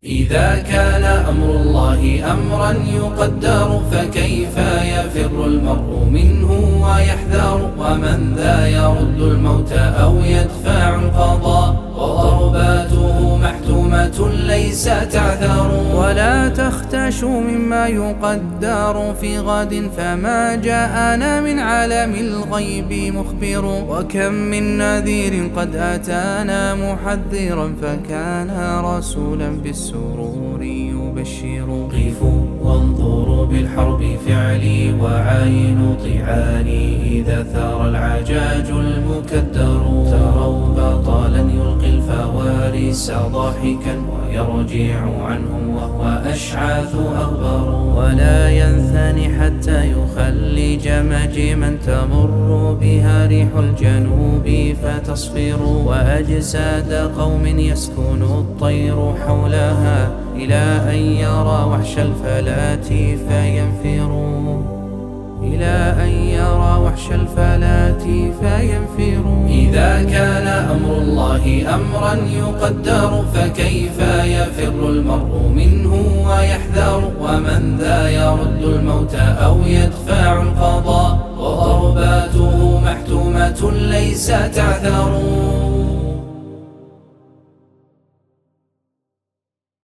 إذا كان أمر الله أمرا يقدر فكيف يفر المرء منه ويحذر؟ ومن ذا يرد الموت أو يدفع القضاء وضرباته محتومة ليس تعثر. ولا تختشوا مما يقدر في غد فما جاءنا من عالم الغيب مخبر. وكم من نذير قد أتانا محذرا فكان رسولا بالسرور يبشر. قفوا وانظروا بالحرب فعلي وعاينوا طعاني إذا ثار العجاج المكدر. تروا بطالا يلقي الفوارس ضاحكا ويرجع عنهم وهو أشعاث أغبر. ولا ينثني حتى يخلي جمجما تمر بها ريح الجنوب فتصفر. وأجساد قوم يسكن الطير حولها إلى أن يرى وحش الفلاة فينفر. إلى أن يرى وحش الفلاة فينفر. إذا كان أمر الله أمرا يقدر فكيف يفر المرء منه ويحذر؟ ومن ذا يرد الموت أو يدفع القضاء وضرباته محتومة ليس تعثر.